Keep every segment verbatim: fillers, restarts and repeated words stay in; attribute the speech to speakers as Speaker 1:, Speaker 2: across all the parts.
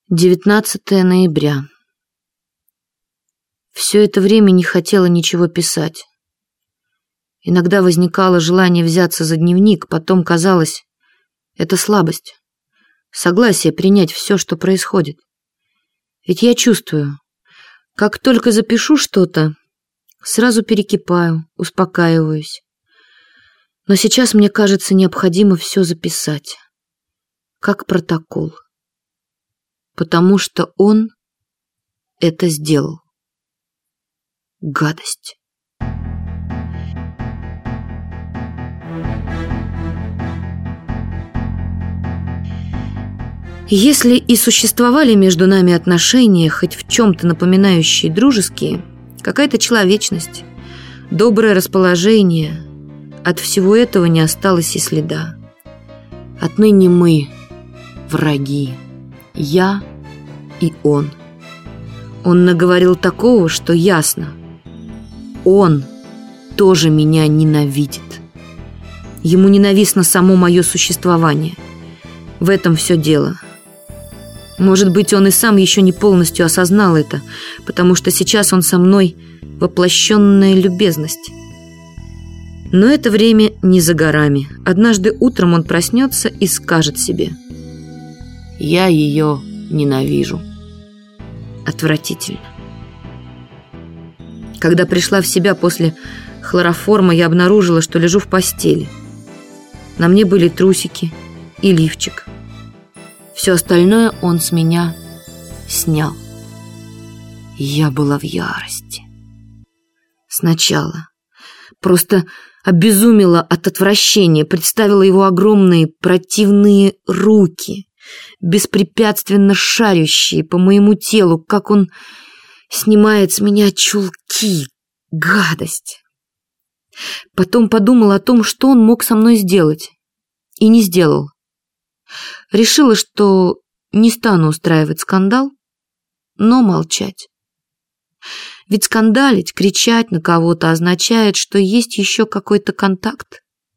Speaker 1: девятнадцатое ноября. Все это время не хотела ничего писать. Иногда возникало желание взяться за дневник, потом казалось, это слабость, согласие принять все, что происходит. Ведь я чувствую, как только запишу что-то, сразу перекипаю, успокаиваюсь. Но сейчас мне кажется необходимо все записать, как протокол. Потому что он это сделал. Гадость. Если и существовали между нами отношения, хоть в чем-то напоминающие дружеские, какая-то человечность, доброе расположение, от всего этого не осталось и следа. Отныне мы враги. Я и он. Он наговорил такого, что ясно. Он тоже меня ненавидит. Ему ненавистно само мое существование. В этом все дело. Может быть, он и сам еще не полностью осознал это, потому что сейчас он со мной воплощенная любезность. Но это время не за горами. Однажды утром он проснется и скажет себе: «Я ее ненавижу». Отвратительно. Когда пришла в себя после хлороформа, я обнаружила, что лежу в постели. На мне были трусики и лифчик. Все остальное он с меня снял. Я была в ярости. Сначала просто обезумела от отвращения, представила его огромные противные руки, беспрепятственно шарящие по моему телу, как он снимает с меня чулки. Гадость. Потом подумала о том, что он мог со мной сделать, и не сделал. Решила, что не стану устраивать скандал, но молчать. Ведь скандалить, кричать на кого-то означает, что есть еще какой-то контакт.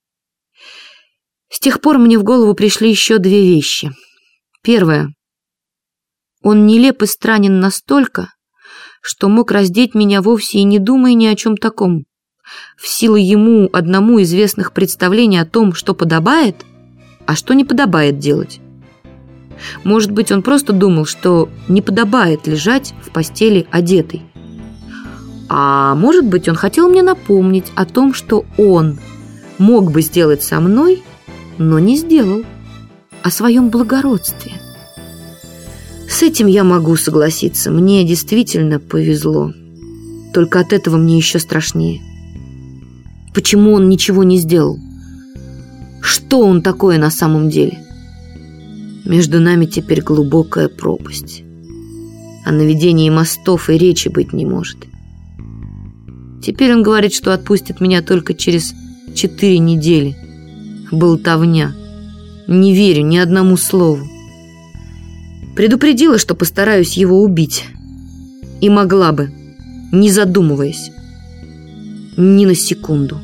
Speaker 1: С тех пор мне в голову пришли еще две вещи. Первое. Он нелеп и странен настолько, что мог раздеть меня вовсе и не думая ни о чем таком, в силу ему одному известных представлений о том, что подобает, а что не подобает делать. Может быть, он просто думал, что не подобает лежать в постели одетой. А может быть, он хотел мне напомнить о том, что он мог бы сделать со мной, но не сделал, о своем благородстве. С этим я могу согласиться. Мне действительно повезло. Только от этого мне еще страшнее. Почему он ничего не сделал? Что он такое на самом деле? Между нами теперь глубокая пропасть. О наведении мостов и речи быть не может. Теперь он говорит, что отпустит меня только через четыре недели. Болтовня. Не верю ни одному слову. Предупредила, что постараюсь его убить. И могла бы, не задумываясь. Ни на секунду.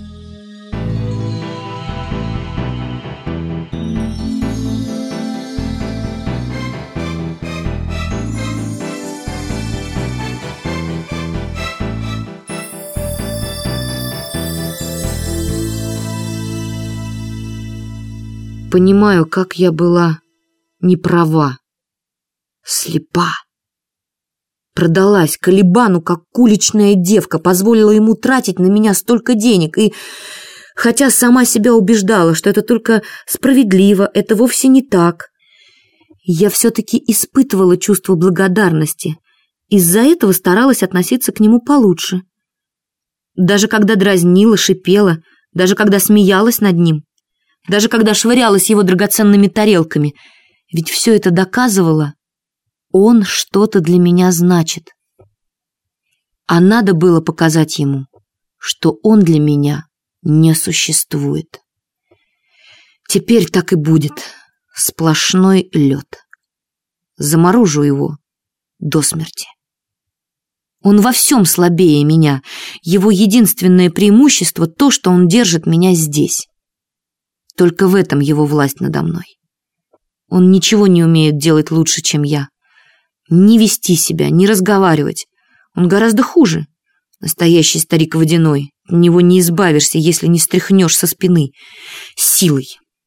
Speaker 1: Понимаю, как я была неправа, слепа. Продалась Калибану, как уличная девка, позволила ему тратить на меня столько денег, и, хотя сама себя убеждала, что это только справедливо, это вовсе не так, я все-таки испытывала чувство благодарности, из-за этого старалась относиться к нему получше. Даже когда дразнила, шипела, даже когда смеялась над ним, даже когда швырялась его драгоценными тарелками, ведь все это доказывало, он что-то для меня значит. А надо было показать ему, что он для меня не существует. Теперь так и будет. Сплошной лед. Заморожу его до смерти. Он во всем слабее меня. Его единственное преимущество — то, что он держит меня здесь. Только в этом его власть надо мной. Он ничего не умеет делать лучше, чем я. Не вести себя, не разговаривать. Он гораздо хуже. Настоящий старик водяной. От него не избавишься, если не стряхнешь со спины. Силой.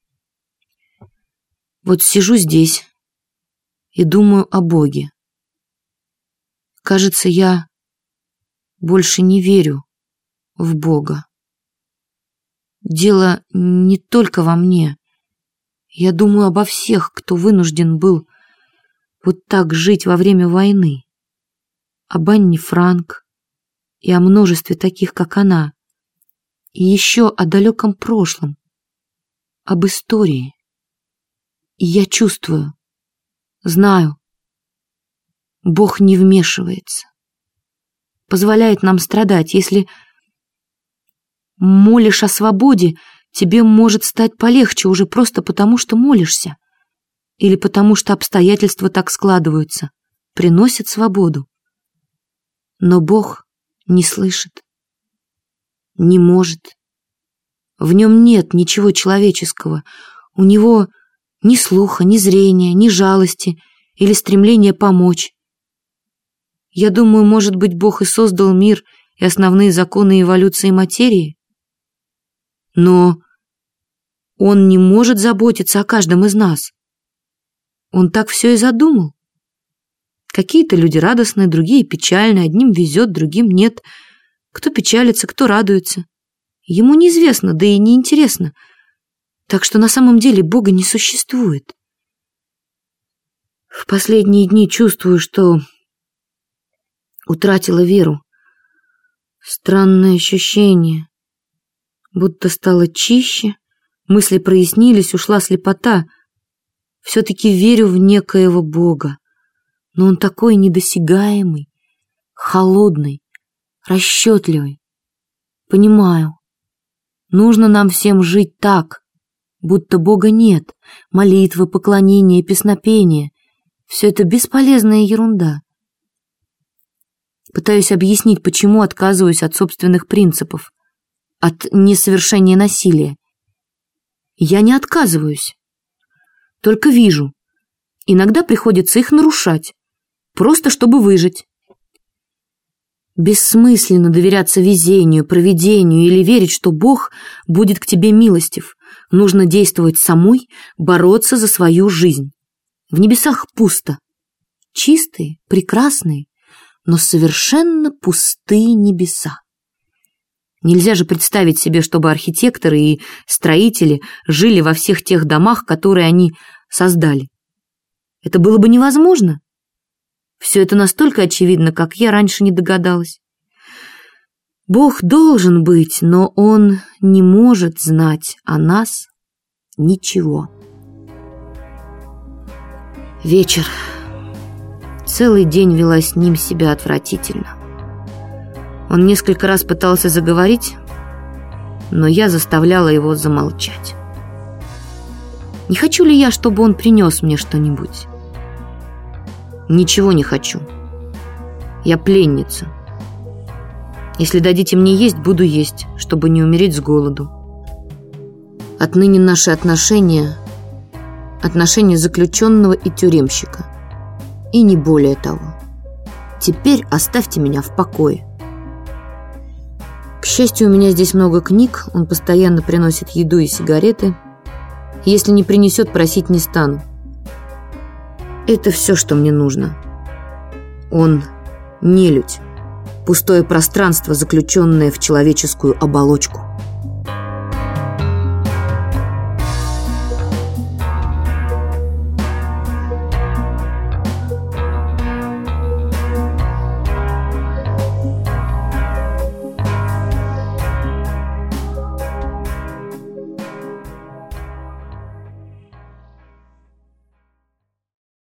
Speaker 1: Вот сижу здесь и думаю о Боге. Кажется, я больше не верю в Бога. Дело не только во мне. Я думаю обо всех, кто вынужден был вот так жить во время войны. Об Анне Франк и о множестве таких, как она. И еще о далеком прошлом, об истории. И я чувствую, знаю, Бог не вмешивается, позволяет нам страдать. Если молишь о свободе, тебе может стать полегче уже просто потому, что молишься. Или потому, что обстоятельства так складываются, приносят свободу. Но Бог не слышит, не может. В нем нет ничего человеческого. У него ни слуха, ни зрения, ни жалости или стремления помочь. Я думаю, может быть, Бог и создал мир и основные законы эволюции материи. Но Он не может заботиться о каждом из нас. Он так все и задумал. Какие-то люди радостные, другие печальные, одним везет, другим нет. Кто печалится, кто радуется. Ему неизвестно, да и неинтересно. Так что на самом деле Бога не существует. В последние дни чувствую, что утратила веру. Странное ощущение. Будто стало чище, мысли прояснились, ушла слепота. Все-таки верю в некоего Бога. Но он такой недосягаемый, холодный, расчетливый. Понимаю, нужно нам всем жить так, будто Бога нет. Молитвы, поклонения, песнопения — все это бесполезная ерунда. Пытаюсь объяснить, почему отказываюсь от собственных принципов, от несовершения насилия. Я не отказываюсь, только вижу. Иногда приходится их нарушать, просто чтобы выжить. Бессмысленно доверяться везению, провидению или верить, что Бог будет к тебе милостив. Нужно действовать самой, бороться за свою жизнь. В небесах пусто. Чистые, прекрасные, но совершенно пустые небеса. Нельзя же представить себе, чтобы архитекторы и строители жили во всех тех домах, которые они создали. Это было бы невозможно. Все это настолько очевидно, как я раньше не догадалась. Бог должен быть, но Он не может знать о нас ничего. Вечер. Целый день вела с ним себя отвратительно. Он несколько раз пытался заговорить, но я заставляла его замолчать. Не хочу ли я, чтобы он принес мне что-нибудь? Ничего не хочу. Я пленница. Если дадите мне есть, буду есть, чтобы не умереть с голоду. Отныне наши отношения — отношения заключенного и тюремщика. И не более того. Теперь оставьте меня в покое. К счастью, у меня здесь много книг, он постоянно приносит еду и сигареты. Если не принесет, просить не стану. Это все, что мне нужно. Он нелюдь, пустое пространство, заключенное в человеческую оболочку.